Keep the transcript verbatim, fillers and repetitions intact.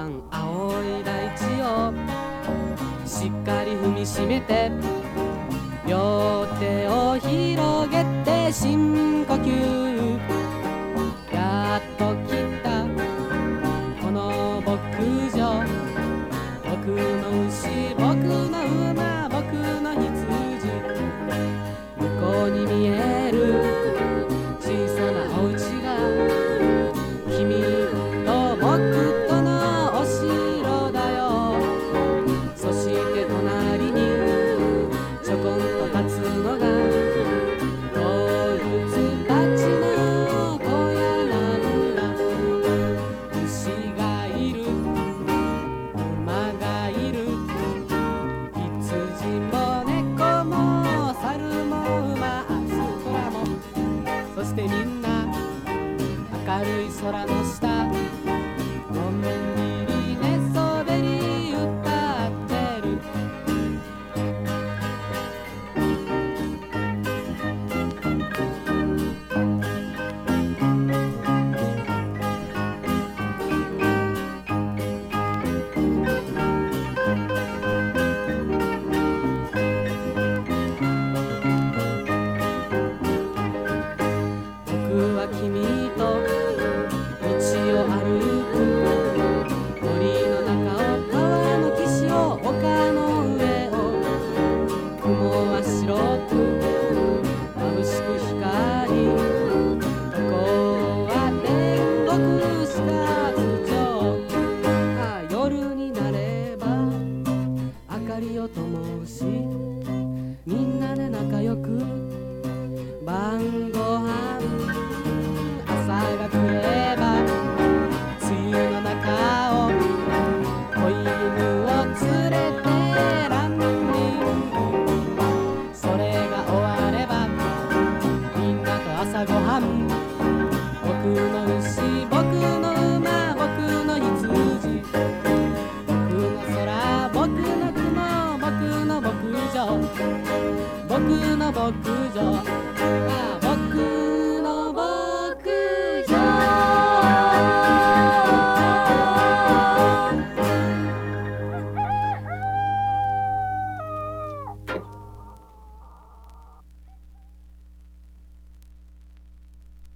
ん青い大地をしっかり踏みしめて、両手を広げて深呼吸。やっと来たこの牧場、僕の牛、僕の馬、僕の羊、向こうに見える小さなお家が君と僕とのお城だよ。そして隣にちょこんと立つのが動物たちの小屋なんだ。牛がいる、馬がいる、羊も猫も猿も馬、ストラも、そしてみんな明るい空の下、のんびり寝そべり歌ってる。僕は君と道を歩く、森の中を、川の岸を、丘の上を、雲は白く眩しく光、ここは天国スカーツ城。ああ夜になれば明かりを灯し、みんなで仲良く晩ご飯、朝が来れば梅雨の中を子犬を連れてランニング。それが終わればみんなと朝ごはん、僕の牛、僕の馬、僕の羊、僕の空、僕の雲、僕の牧場、僕の牧